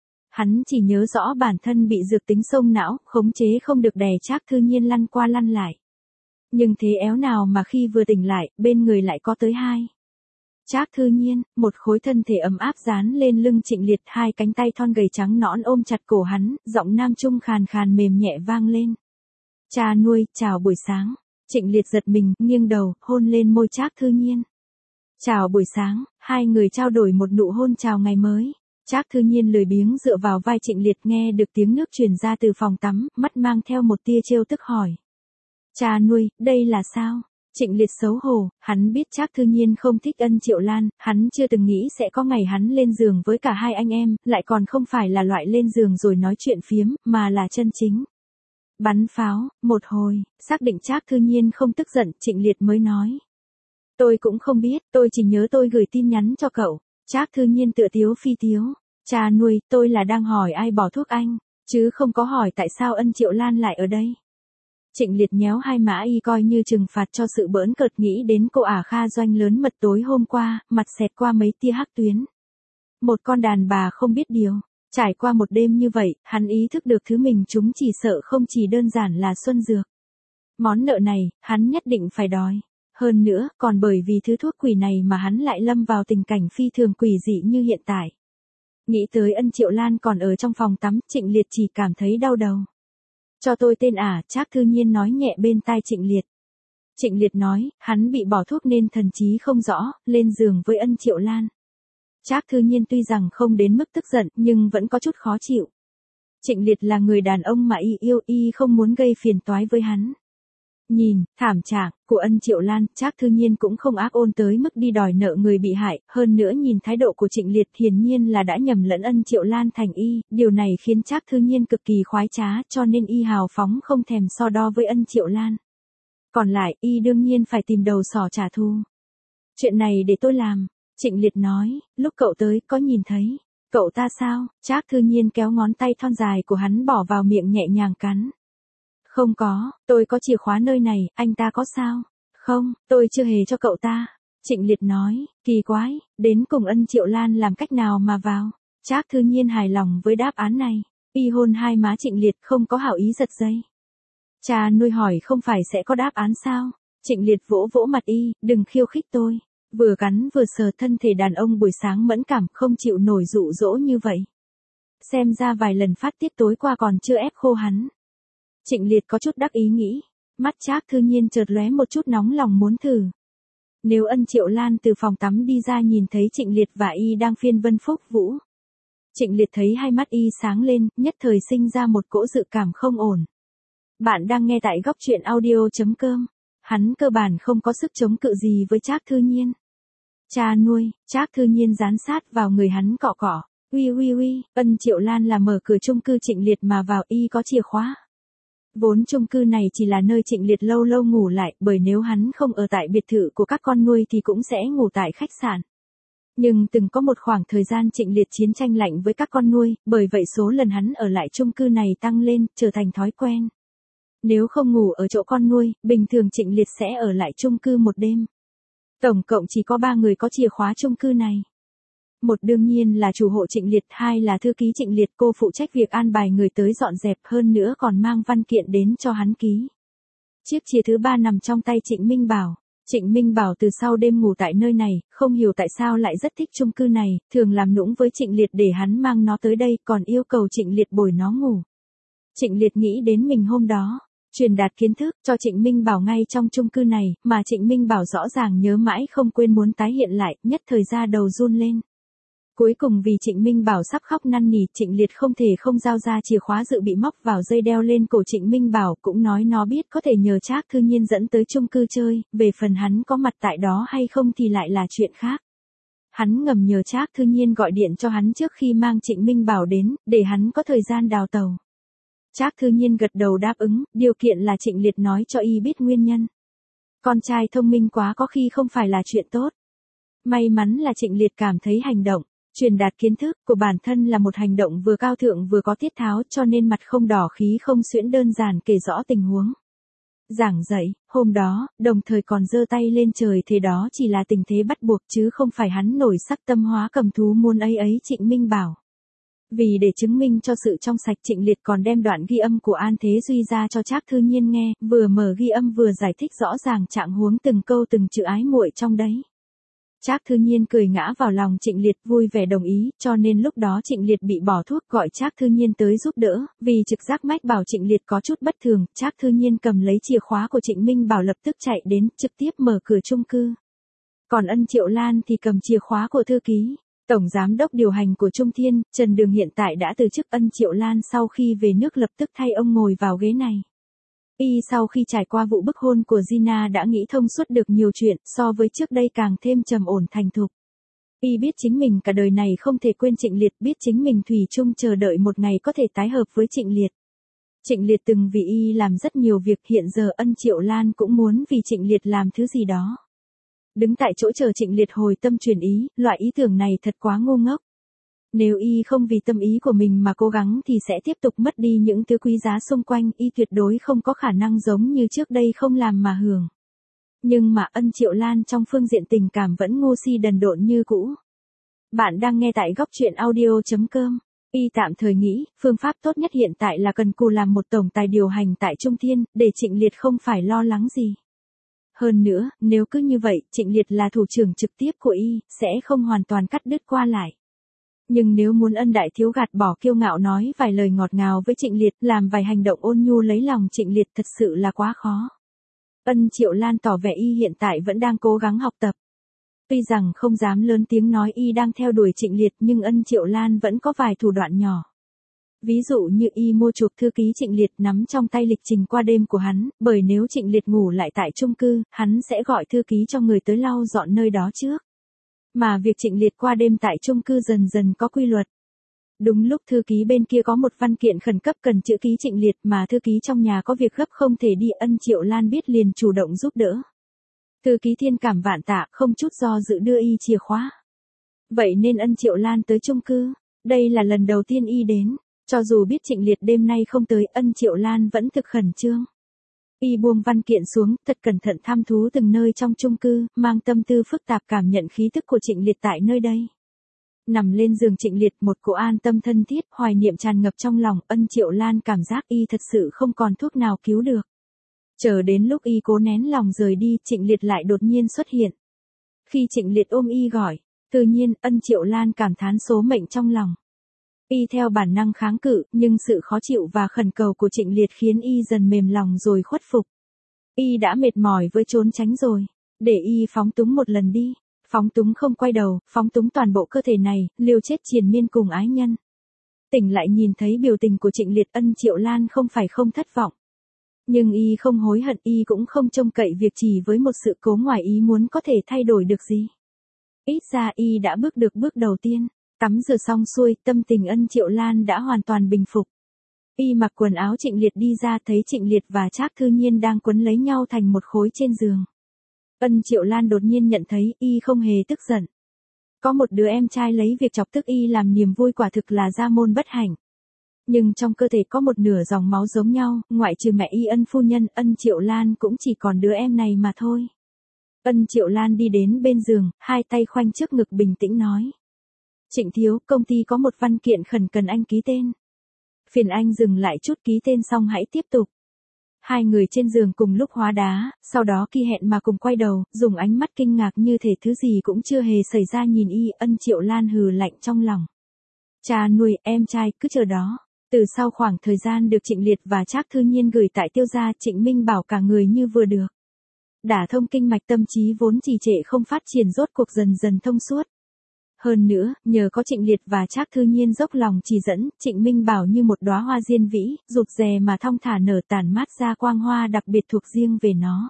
Hắn chỉ nhớ rõ bản thân bị dược tính xông não, khống chế không được đè Trác Thư Nhiên lăn qua lăn lại. Nhưng thế éo nào mà khi vừa tỉnh lại, bên người lại có tới hai. Trác Thư Nhiên, một khối thân thể ấm áp dán lên lưng Trịnh Liệt, hai cánh tay thon gầy trắng nõn ôm chặt cổ hắn, giọng nam trung khàn khàn mềm nhẹ vang lên. Cha nuôi, chào buổi sáng. Trịnh Liệt giật mình, nghiêng đầu, hôn lên môi Trác Thư Nhiên. Chào buổi sáng, hai người trao đổi một nụ hôn chào ngày mới. Trác Thư Nhiên lười biếng dựa vào vai Trịnh Liệt, nghe được tiếng nước truyền ra từ phòng tắm, mắt mang theo một tia trêu tức hỏi. Cha nuôi, đây là sao? Trịnh Liệt xấu hổ, hắn biết Trác Thư Nhiên không thích Ân Triệu Lan, hắn chưa từng nghĩ sẽ có ngày hắn lên giường với cả hai anh em, lại còn không phải là loại lên giường rồi nói chuyện phiếm, mà là chân chính. Bắn pháo, một hồi, xác định Trác Thư Nhiên không tức giận, Trịnh Liệt mới nói. Tôi cũng không biết, tôi chỉ nhớ tôi gửi tin nhắn cho cậu. Trác Thư Nhiên tựa tiếu phi tiếu. Cha nuôi, tôi là đang hỏi ai bỏ thuốc anh, chứ không có hỏi tại sao Ân Triệu Lan lại ở đây. Trịnh Liệt nhéo hai má y coi như trừng phạt cho sự bỡn cợt, nghĩ đến cô ả Kha Doanh lớn mật tối hôm qua, mặt xẹt qua mấy tia hắc tuyến. Một con đàn bà không biết điều. Trải qua một đêm như vậy, hắn ý thức được thứ mình chúng chỉ sợ không chỉ đơn giản là xuân dược. Món nợ này, hắn nhất định phải đòi. Hơn nữa, còn bởi vì thứ thuốc quỷ này mà hắn lại lâm vào tình cảnh phi thường quỷ dị như hiện tại. Nghĩ tới Ân Triệu Lan còn ở trong phòng tắm, Trịnh Liệt chỉ cảm thấy đau đầu. Cho tôi tên ả, Trác Thư Nhiên nói nhẹ bên tai Trịnh Liệt. Trịnh Liệt nói, hắn bị bỏ thuốc nên thần trí không rõ, lên giường với Ân Triệu Lan. Trác Thư Nhiên tuy rằng không đến mức tức giận, nhưng vẫn có chút khó chịu. Trịnh Liệt là người đàn ông mà y yêu, y không muốn gây phiền toái với hắn. Nhìn, thảm trạng của Ân Triệu Lan, Trác Thư Nhiên cũng không ác ôn tới mức đi đòi nợ người bị hại, hơn nữa nhìn thái độ của Trịnh Liệt hiển nhiên là đã nhầm lẫn Ân Triệu Lan thành y, điều này khiến Trác Thư Nhiên cực kỳ khoái trá, cho nên y hào phóng không thèm so đo với Ân Triệu Lan. Còn lại, y đương nhiên phải tìm đầu sỏ trả thù. Chuyện này để tôi làm, Trịnh Liệt nói, lúc cậu tới, có nhìn thấy, cậu ta sao? Trác Thư Nhiên kéo ngón tay thon dài của hắn bỏ vào miệng nhẹ nhàng cắn. Không có, tôi có chìa khóa nơi này, anh ta có sao? Không, tôi chưa hề cho cậu ta. Trịnh Liệt nói, kỳ quái, đến cùng Ân Triệu Lan làm cách nào mà vào? Trác Thư Nhiên hài lòng với đáp án này. Y hôn hai má Trịnh Liệt, không có hảo ý giật dây. Cha nuôi hỏi không phải sẽ có đáp án sao? Trịnh Liệt vỗ vỗ mặt y, đừng khiêu khích tôi. Vừa cắn vừa sờ thân thể đàn ông buổi sáng mẫn cảm, không chịu nổi dụ dỗ như vậy. Xem ra vài lần phát tiết tối qua còn chưa ép khô hắn. Trịnh Liệt có chút đắc ý nghĩ, mắt Trác Thư Nhiên chợt lóe một chút nóng lòng muốn thử. Nếu Ân Triệu Lan từ phòng tắm đi ra nhìn thấy Trịnh Liệt và y đang phiên vân phúc vũ. Trịnh Liệt thấy hai mắt y sáng lên, nhất thời sinh ra một cỗ dự cảm không ổn. Bạn đang nghe tại góc truyện audio chấm com. Hắn cơ bản không có sức chống cự gì với Trác Thư Nhiên. Cha nuôi, Trác Thư Nhiên dán sát vào người hắn cọ cọ. Uy uy uy, Ân Triệu Lan là mở cửa chung cư Trịnh Liệt mà vào, y có chìa khóa. Vốn chung cư này chỉ là nơi Trịnh Liệt lâu lâu ngủ lại, bởi nếu hắn không ở tại biệt thự của các con nuôi thì cũng sẽ ngủ tại khách sạn. Nhưng từng có một khoảng thời gian Trịnh Liệt chiến tranh lạnh với các con nuôi, bởi vậy số lần hắn ở lại chung cư này tăng lên, trở thành thói quen. Nếu không ngủ ở chỗ con nuôi, bình thường Trịnh Liệt sẽ ở lại chung cư một đêm. Tổng cộng chỉ có ba người có chìa khóa chung cư này. Một đương nhiên là chủ hộ Trịnh Liệt, hai là thư ký Trịnh Liệt, cô phụ trách việc an bài người tới dọn dẹp, hơn nữa còn mang văn kiện đến cho hắn ký. Chiếc chìa thứ ba nằm trong tay Trịnh Minh Bảo. Trịnh Minh Bảo từ sau đêm ngủ tại nơi này, không hiểu tại sao lại rất thích chung cư này, thường làm nũng với Trịnh Liệt để hắn mang nó tới đây, còn yêu cầu Trịnh Liệt bồi nó ngủ. Trịnh Liệt nghĩ đến mình hôm đó, truyền đạt kiến thức cho Trịnh Minh Bảo ngay trong chung cư này, mà Trịnh Minh Bảo rõ ràng nhớ mãi không quên muốn tái hiện lại, nhất thời ra đầu run lên. Cuối cùng vì Trịnh Minh Bảo sắp khóc năn nỉ, Trịnh Liệt không thể không giao ra chìa khóa dự bị móc vào dây đeo lên cổ Trịnh Minh Bảo, cũng nói nó biết có thể nhờ Trác Thư Nhiên dẫn tới chung cư chơi, về phần hắn có mặt tại đó hay không thì lại là chuyện khác. Hắn ngầm nhờ Trác Thư Nhiên gọi điện cho hắn trước khi mang Trịnh Minh Bảo đến, để hắn có thời gian đào tàu. Trác Thư Nhiên gật đầu đáp ứng, điều kiện là Trịnh Liệt nói cho y biết nguyên nhân. Con trai thông minh quá có khi không phải là chuyện tốt. May mắn là Trịnh Liệt cảm thấy hành động truyền đạt kiến thức của bản thân là một hành động vừa cao thượng vừa có tiết tháo, cho nên mặt không đỏ khí không xuyễn, đơn giản kể rõ tình huống. Giảng dạy, hôm đó, đồng thời còn giơ tay lên trời thế đó chỉ là tình thế bắt buộc chứ không phải hắn nổi sắc tâm hóa cầm thú muôn ấy ấy Trịnh Minh Bảo. Vì để chứng minh cho sự trong sạch Trịnh Liệt còn đem đoạn ghi âm của An Thế Duy ra cho Trác Thư Nhiên nghe, vừa mở ghi âm vừa giải thích rõ ràng trạng huống từng câu từng chữ ái muội trong đấy. Trác Thư Nhiên cười ngã vào lòng Trịnh Liệt vui vẻ đồng ý, cho nên lúc đó Trịnh Liệt bị bỏ thuốc gọi Trác Thư Nhiên tới giúp đỡ, vì trực giác mách bảo Trịnh Liệt có chút bất thường, Trác Thư Nhiên cầm lấy chìa khóa của Trịnh Minh Bảo lập tức chạy đến, trực tiếp mở cửa chung cư. Còn Ân Triệu Lan thì cầm chìa khóa của thư ký. Tổng giám đốc điều hành của Trung Thiên, Trần Đường hiện tại đã từ chức. Ân Triệu Lan sau khi về nước lập tức thay ông ngồi vào ghế này. Y sau khi trải qua vụ bức hôn của Gina đã nghĩ thông suốt được nhiều chuyện, so với trước đây càng thêm trầm ổn thành thục. Y biết chính mình cả đời này không thể quên Trịnh Liệt, biết chính mình thủy chung chờ đợi một ngày có thể tái hợp với Trịnh Liệt. Trịnh Liệt từng vì Y làm rất nhiều việc, hiện giờ Ân Triệu Lan cũng muốn vì Trịnh Liệt làm thứ gì đó. Đứng tại chỗ chờ Trịnh Liệt hồi tâm chuyển ý, loại ý tưởng này thật quá ngu ngốc. Nếu Y không vì tâm ý của mình mà cố gắng thì sẽ tiếp tục mất đi những thứ quý giá xung quanh, Y tuyệt đối không có khả năng giống như trước đây không làm mà hưởng. Nhưng mà Ân Triệu Lan trong phương diện tình cảm vẫn ngu si đần độn như cũ. Bạn đang nghe tại góc truyện audio chấm com. Y tạm thời nghĩ, phương pháp tốt nhất hiện tại là cần cù làm một tổng tài điều hành tại Trung Thiên, để Trịnh Liệt không phải lo lắng gì. Hơn nữa, nếu cứ như vậy, Trịnh Liệt là thủ trưởng trực tiếp của Y, sẽ không hoàn toàn cắt đứt qua lại. Nhưng nếu muốn Ân đại thiếu gạt bỏ kiêu ngạo nói vài lời ngọt ngào với Trịnh Liệt, làm vài hành động ôn nhu lấy lòng Trịnh Liệt thật sự là quá khó. Ân Triệu Lan tỏ vẻ Y hiện tại vẫn đang cố gắng học tập. Tuy rằng không dám lớn tiếng nói Y đang theo đuổi Trịnh Liệt nhưng Ân Triệu Lan vẫn có vài thủ đoạn nhỏ. Ví dụ như Y mua chuộc thư ký Trịnh Liệt nắm trong tay lịch trình qua đêm của hắn, bởi nếu Trịnh Liệt ngủ lại tại chung cư, hắn sẽ gọi thư ký cho người tới lau dọn nơi đó trước. Mà việc Trịnh Liệt qua đêm tại chung cư dần dần có quy luật. Đúng lúc thư ký bên kia có một văn kiện khẩn cấp cần chữ ký Trịnh Liệt mà thư ký trong nhà có việc gấp không thể đi, Ân Triệu Lan biết liền chủ động giúp đỡ. Thư ký thiên cảm vạn tạ, không chút do dự đưa Y chìa khóa. Vậy nên Ân Triệu Lan tới chung cư. Đây là lần đầu tiên Y đến. Cho dù biết Trịnh Liệt đêm nay không tới, Ân Triệu Lan vẫn thực khẩn trương. Y buông văn kiện xuống, thật cẩn thận thăm thú từng nơi trong chung cư, mang tâm tư phức tạp cảm nhận khí tức của Trịnh Liệt tại nơi đây. Nằm lên giường Trịnh Liệt, một cỗ an tâm thân thiết, hoài niệm tràn ngập trong lòng, Ân Triệu Lan cảm giác Y thật sự không còn thuốc nào cứu được. Chờ đến lúc Y cố nén lòng rời đi, Trịnh Liệt lại đột nhiên xuất hiện. Khi Trịnh Liệt ôm Y gọi, tự nhiên, Ân Triệu Lan cảm thán số mệnh trong lòng. Y theo bản năng kháng cự, nhưng sự khó chịu và khẩn cầu của Trịnh Liệt khiến Y dần mềm lòng rồi khuất phục. Y đã mệt mỏi với trốn tránh rồi. Để Y phóng túng một lần đi. Phóng túng không quay đầu, phóng túng toàn bộ cơ thể này, liều chết triền miên cùng ái nhân. Tỉnh lại nhìn thấy biểu tình của Trịnh Liệt, Ân Triệu Lan không phải không thất vọng. Nhưng Y không hối hận, Y cũng không trông cậy việc chỉ với một sự cố ngoài ý muốn có thể thay đổi được gì. Ít ra Y đã bước được bước đầu tiên. Tắm rửa xong xuôi, tâm tình Ân Triệu Lan đã hoàn toàn bình phục. Y mặc quần áo Trịnh Liệt đi ra, thấy Trịnh Liệt và Trác Thư Nhiên đang quấn lấy nhau thành một khối trên giường. Ân Triệu Lan đột nhiên nhận thấy Y không hề tức giận. Có một đứa em trai lấy việc chọc tức Y làm niềm vui quả thực là gia môn bất hạnh. Nhưng trong cơ thể có một nửa dòng máu giống nhau, ngoại trừ mẹ Y Ân phu nhân, Ân Triệu Lan cũng chỉ còn đứa em này mà thôi. Ân Triệu Lan đi đến bên giường, hai tay khoanh trước ngực bình tĩnh nói. Trịnh thiếu, công ty có một văn kiện khẩn cần anh ký tên. Phiền anh dừng lại chút, ký tên xong hãy tiếp tục. Hai người trên giường cùng lúc hóa đá, sau đó kỳ hẹn mà cùng quay đầu, dùng ánh mắt kinh ngạc như thể thứ gì cũng chưa hề xảy ra nhìn Y. Ân Triệu Lan hừ lạnh trong lòng. Cha nuôi, em trai, cứ chờ đó. Từ sau khoảng thời gian được Trịnh Liệt và Trác Thư Nhiên gửi tại Tiêu gia, Trịnh Minh Bảo cả người như vừa được đả thông, kinh mạch tâm trí vốn trì trệ không phát triển rốt cuộc dần dần thông suốt. Hơn nữa, nhờ có Trịnh Liệt và Trác Thư Nhiên dốc lòng chỉ dẫn, Trịnh Minh Bảo như một đóa hoa diên vĩ, rụt rè mà thong thả nở, tản mát ra quang hoa đặc biệt thuộc riêng về nó.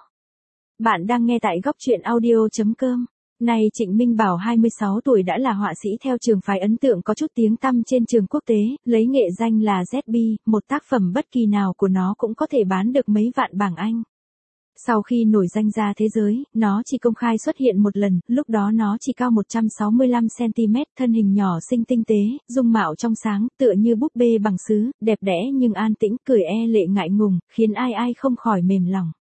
Bạn đang nghe tại góc truyện audio chấm com. Nay Trịnh Minh Bảo hai mươi sáu tuổi đã là họa sĩ theo trường phái ấn tượng có chút tiếng tăm trên trường quốc tế, lấy nghệ danh là Z B, một tác phẩm bất kỳ nào của nó cũng có thể bán được mấy vạn bảng Anh. Sau khi nổi danh ra thế giới, nó chỉ công khai xuất hiện một lần, lúc đó nó chỉ cao một trăm sáu mươi lăm xăng ti mét, thân hình nhỏ xinh tinh tế, dung mạo trong sáng, tựa như búp bê bằng sứ, đẹp đẽ nhưng an tĩnh, cười e lệ ngại ngùng, khiến ai ai không khỏi mềm lòng.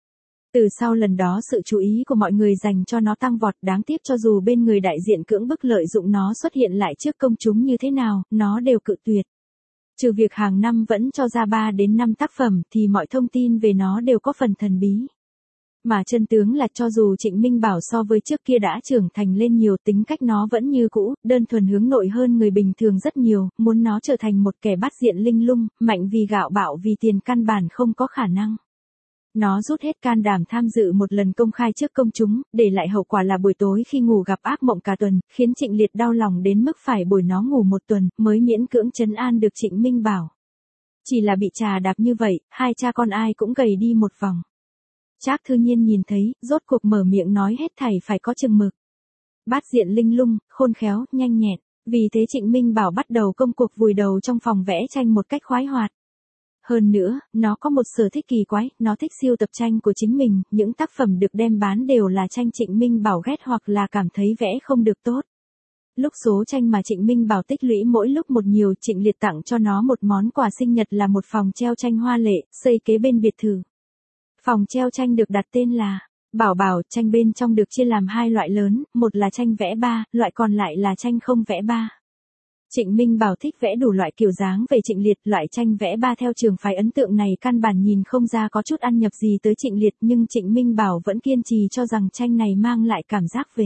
Từ sau lần đó sự chú ý của mọi người dành cho nó tăng vọt, đáng tiếc cho dù bên người đại diện cưỡng bức lợi dụng nó xuất hiện lại trước công chúng như thế nào, nó đều cự tuyệt. Trừ việc hàng năm vẫn cho ra ba đến năm tác phẩm thì mọi thông tin về nó đều có phần thần bí. Mà chân tướng là cho dù Trịnh Minh Bảo so với trước kia đã trưởng thành lên nhiều, tính cách nó vẫn như cũ, đơn thuần hướng nội hơn người bình thường rất nhiều, muốn nó trở thành một kẻ bát diện linh lung, mạnh vì gạo bạo vì tiền căn bản không có khả năng. Nó rút hết can đảm tham dự một lần công khai trước công chúng, để lại hậu quả là buổi tối khi ngủ gặp ác mộng cả tuần, khiến Trịnh Liệt đau lòng đến mức phải bồi nó ngủ một tuần, mới miễn cưỡng trấn an được Trịnh Minh Bảo. Chỉ là bị trà đạp như vậy, hai cha con ai cũng gầy đi một vòng. Trác Thư Nhiên nhìn thấy, rốt cuộc mở miệng nói hết thảy phải có chừng mực. Bát diện linh lung, khôn khéo, nhanh nhẹn, vì thế Trịnh Minh Bảo bắt đầu công cuộc vùi đầu trong phòng vẽ tranh một cách khoái hoạt. Hơn nữa, nó có một sở thích kỳ quái, nó thích sưu tập tranh của chính mình, những tác phẩm được đem bán đều là tranh Trịnh Minh Bảo ghét hoặc là cảm thấy vẽ không được tốt. Lúc số tranh mà Trịnh Minh Bảo tích lũy mỗi lúc một nhiều, Trịnh Liệt tặng cho nó một món quà sinh nhật là một phòng treo tranh hoa lệ, xây kế bên biệt thự. Phòng treo tranh được đặt tên là Bảo Bảo, tranh bên trong được chia làm hai loại lớn, một là tranh vẽ ba, loại còn lại là tranh không vẽ ba. Trịnh Minh Bảo thích vẽ đủ loại kiểu dáng về Trịnh Liệt, loại tranh vẽ ba theo trường phái ấn tượng này căn bản nhìn không ra có chút ăn nhập gì tới Trịnh Liệt, nhưng Trịnh Minh Bảo vẫn kiên trì cho rằng tranh này mang lại cảm giác về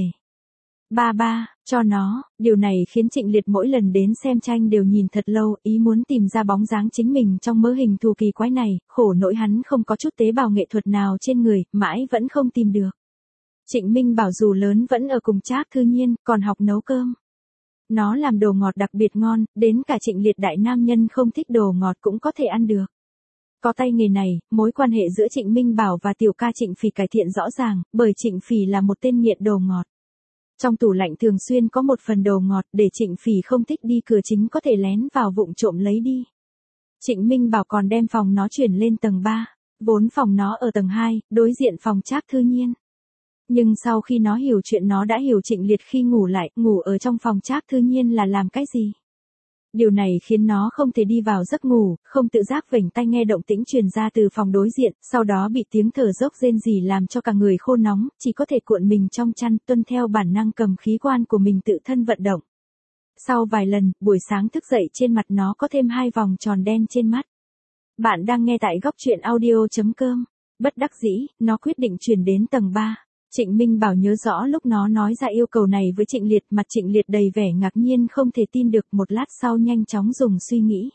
ba ba cho nó, điều này khiến Trịnh Liệt mỗi lần đến xem tranh đều nhìn thật lâu, ý muốn tìm ra bóng dáng chính mình trong mớ hình thù kỳ quái này, khổ nỗi hắn không có chút tế bào nghệ thuật nào trên người, mãi vẫn không tìm được. Trịnh Minh Bảo dù lớn vẫn ở cùng Trác Thư Nhiên, còn học nấu cơm. Nó làm đồ ngọt đặc biệt ngon, đến cả Trịnh Liệt đại nam nhân không thích đồ ngọt cũng có thể ăn được. Có tay nghề này, mối quan hệ giữa Trịnh Minh Bảo và tiểu ca Trịnh Phỉ cải thiện rõ ràng, bởi Trịnh Phỉ là một tên nghiện đồ ngọt. Trong tủ lạnh thường xuyên có một phần đồ ngọt để Trịnh Phỉ không thích đi cửa chính có thể lén vào vụng trộm lấy đi. Trịnh Minh Bảo còn đem phòng nó chuyển lên tầng ba, vốn phòng nó ở tầng hai, đối diện phòng Trác Thư Nhiên. Nhưng sau khi nó hiểu chuyện nó đã hiểu Trịnh Liệt khi ngủ lại, ngủ ở trong phòng Trác Thư Nhiên là làm cái gì. Điều này khiến nó không thể đi vào giấc ngủ, không tự giác vểnh tai nghe động tĩnh truyền ra từ phòng đối diện, sau đó bị tiếng thở dốc rên rỉ làm cho cả người khô nóng, chỉ có thể cuộn mình trong chăn, tuân theo bản năng cầm khí quan của mình tự thân vận động. Sau vài lần, buổi sáng thức dậy trên mặt nó có thêm hai vòng tròn đen trên mắt. Bạn đang nghe tại góc truyện audio chấm com. Bất đắc dĩ, nó quyết định chuyển đến tầng ba. Trịnh Minh Bảo nhớ rõ lúc nó nói ra yêu cầu này với Trịnh Liệt, mặt Trịnh Liệt đầy vẻ ngạc nhiên không thể tin được, một lát sau nhanh chóng dùng suy nghĩ.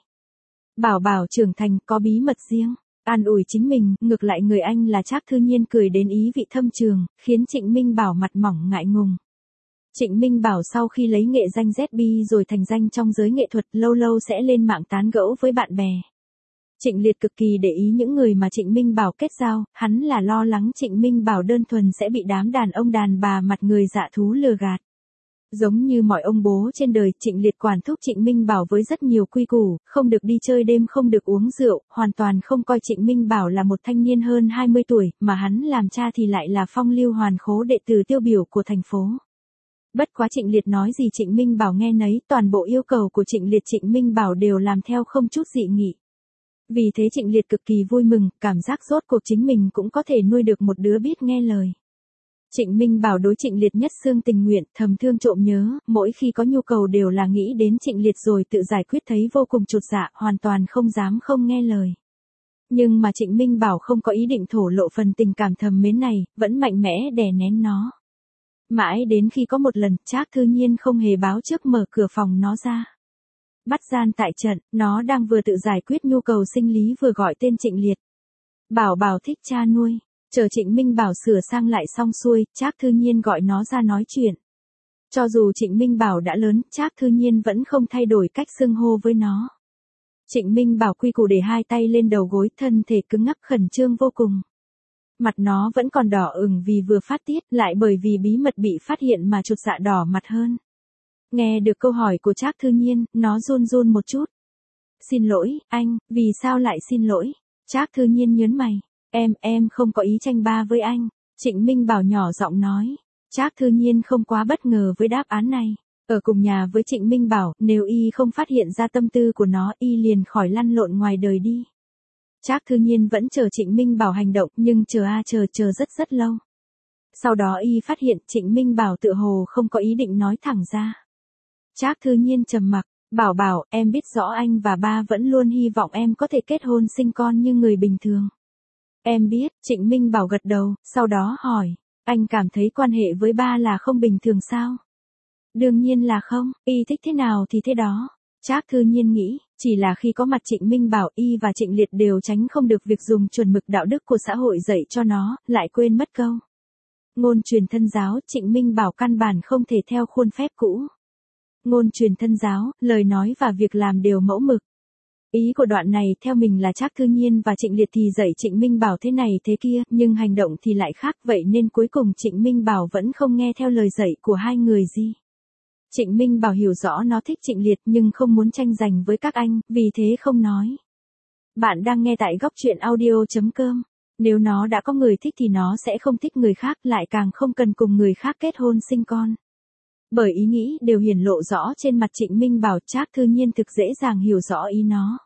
Bảo Bảo trưởng thành có bí mật riêng, an ủi chính mình, ngược lại người anh là Trác Thư Nhiên cười đến ý vị thâm trường, khiến Trịnh Minh Bảo mặt mỏng ngại ngùng. Trịnh Minh Bảo sau khi lấy nghệ danh Z B rồi thành danh trong giới nghệ thuật, lâu lâu sẽ lên mạng tán gẫu với bạn bè. Trịnh Liệt cực kỳ để ý những người mà Trịnh Minh Bảo kết giao, hắn là lo lắng Trịnh Minh Bảo đơn thuần sẽ bị đám đàn ông đàn bà mặt người dạ thú lừa gạt. Giống như mọi ông bố trên đời, Trịnh Liệt quản thúc Trịnh Minh Bảo với rất nhiều quy củ, không được đi chơi đêm, không được uống rượu, hoàn toàn không coi Trịnh Minh Bảo là một thanh niên hơn hai mươi tuổi, mà hắn làm cha thì lại là phong lưu hoàn khố đệ tử tiêu biểu của thành phố. Bất quá Trịnh Liệt nói gì Trịnh Minh Bảo nghe nấy, toàn bộ yêu cầu của Trịnh Liệt Trịnh Minh Bảo đều làm theo không chút dị nghị. Vì thế Trịnh Liệt cực kỳ vui mừng, cảm giác rốt cuộc chính mình cũng có thể nuôi được một đứa biết nghe lời. Trịnh Minh Bảo đối Trịnh Liệt nhất xương tình nguyện, thầm thương trộm nhớ, mỗi khi có nhu cầu đều là nghĩ đến Trịnh Liệt rồi tự giải quyết, thấy vô cùng chột dạ, hoàn toàn không dám không nghe lời. Nhưng mà Trịnh Minh Bảo không có ý định thổ lộ phần tình cảm thầm mến này, vẫn mạnh mẽ đè nén nó. Mãi đến khi có một lần, Trác Thư Nhiên không hề báo trước mở cửa phòng nó ra. Bắt gian tại trận, nó đang vừa tự giải quyết nhu cầu sinh lý vừa gọi tên Trịnh Liệt. Bảo Bảo thích cha nuôi. Chờ Trịnh Minh Bảo sửa sang lại xong xuôi, Trác Thư Nhiên gọi nó ra nói chuyện. Cho dù Trịnh Minh Bảo đã lớn, Trác Thư Nhiên vẫn không thay đổi cách xưng hô với nó. Trịnh Minh Bảo quy củ để hai tay lên đầu gối, thân thể cứng ngắc khẩn trương vô cùng. Mặt nó vẫn còn đỏ ửng vì vừa phát tiết, lại bởi vì bí mật bị phát hiện mà chột dạ đỏ mặt hơn. Nghe được câu hỏi của Trác Thư Nhiên, nó run run một chút. Xin lỗi, anh, vì sao lại xin lỗi? Trác Thư Nhiên nhớn mày. Em, em không có ý tranh ba với anh. Trịnh Minh Bảo nhỏ giọng nói. Trác Thư Nhiên không quá bất ngờ với đáp án này. Ở cùng nhà với Trịnh Minh Bảo, nếu y không phát hiện ra tâm tư của nó, y liền khỏi lăn lộn ngoài đời đi. Trác Thư Nhiên vẫn chờ Trịnh Minh Bảo hành động nhưng chờ a chờ chờ rất rất lâu. Sau đó y phát hiện Trịnh Minh Bảo tựa hồ không có ý định nói thẳng ra. Trác Thư Nhiên trầm mặc, Bảo Bảo, em biết rõ anh và ba vẫn luôn hy vọng em có thể kết hôn sinh con như người bình thường. Em biết, Trịnh Minh Bảo gật đầu, sau đó hỏi, anh cảm thấy quan hệ với ba là không bình thường sao? Đương nhiên là không, y thích thế nào thì thế đó. Trác Thư Nhiên nghĩ, chỉ là khi có mặt Trịnh Minh Bảo y và Trịnh Liệt đều tránh không được việc dùng chuẩn mực đạo đức của xã hội dạy cho nó, lại quên mất câu. Ngôn truyền thân giáo, Trịnh Minh Bảo căn bản không thể theo khuôn phép cũ. Ngôn truyền thân giáo, lời nói và việc làm đều mẫu mực. Ý của đoạn này theo mình là Trác Thư Nhiên và Trịnh Liệt thì dạy Trịnh Minh Bảo thế này thế kia, nhưng hành động thì lại khác, vậy nên cuối cùng Trịnh Minh Bảo vẫn không nghe theo lời dạy của hai người gì. Trịnh Minh Bảo hiểu rõ nó thích Trịnh Liệt nhưng không muốn tranh giành với các anh, vì thế không nói. Bạn đang nghe tại góc truyện audio chấm com. Nếu nó đã có người thích thì nó sẽ không thích người khác, lại càng không cần cùng người khác kết hôn sinh con. Bởi ý nghĩ đều hiển lộ rõ trên mặt Trịnh Minh Bảo, Trác Thư Nhiên thực dễ dàng hiểu rõ ý nó.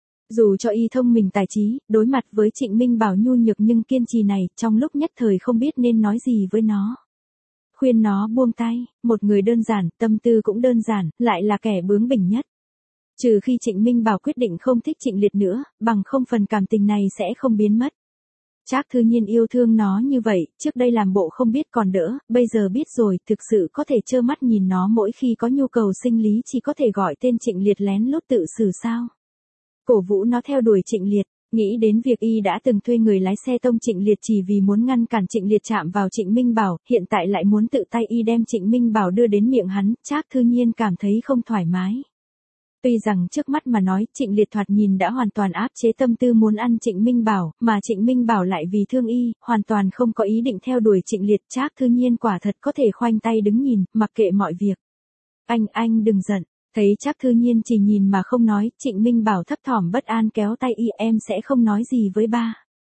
Dù cho y thông minh tài trí, đối mặt với Trịnh Minh Bảo nhu nhược nhưng kiên trì này, trong lúc nhất thời không biết nên nói gì với nó. Khuyên nó buông tay, một người đơn giản, tâm tư cũng đơn giản, lại là kẻ bướng bỉnh nhất. Trừ khi Trịnh Minh Bảo quyết định không thích Trịnh Liệt nữa, bằng không phần cảm tình này sẽ không biến mất. Trác Thư Nhiên yêu thương nó như vậy, trước đây làm bộ không biết còn đỡ, bây giờ biết rồi, thực sự có thể trơ mắt nhìn nó mỗi khi có nhu cầu sinh lý chỉ có thể gọi tên Trịnh Liệt lén lút tự xử sao. Cổ vũ nó theo đuổi Trịnh Liệt, nghĩ đến việc y đã từng thuê người lái xe tông Trịnh Liệt chỉ vì muốn ngăn cản Trịnh Liệt chạm vào Trịnh Minh Bảo, hiện tại lại muốn tự tay y đem Trịnh Minh Bảo đưa đến miệng hắn, Trác Thư Nhiên cảm thấy không thoải mái. Tuy rằng trước mắt mà nói, Trịnh Liệt thoạt nhìn đã hoàn toàn áp chế tâm tư muốn ăn Trịnh Minh Bảo, mà Trịnh Minh Bảo lại vì thương y, hoàn toàn không có ý định theo đuổi Trịnh Liệt. Trác Thư Nhiên quả thật có thể khoanh tay đứng nhìn, mặc kệ mọi việc. Anh, anh đừng giận. Thấy Trác Thư Nhiên chỉ nhìn mà không nói, Trịnh Minh Bảo thấp thỏm bất an kéo tay y, em sẽ không nói gì với ba.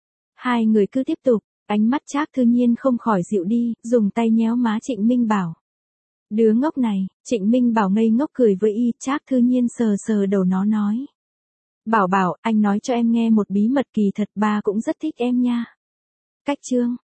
Hai người cứ tiếp tục, ánh mắt Trác Thư Nhiên không khỏi dịu đi, dùng tay nhéo má Trịnh Minh Bảo. Đứa ngốc này, Trịnh Minh Bảo ngây ngốc cười với y, Trác Thư Nhiên sờ sờ đầu nó nói. Bảo Bảo, anh nói cho em nghe một bí mật, kỳ thật ba cũng rất thích em nha. Cách chương.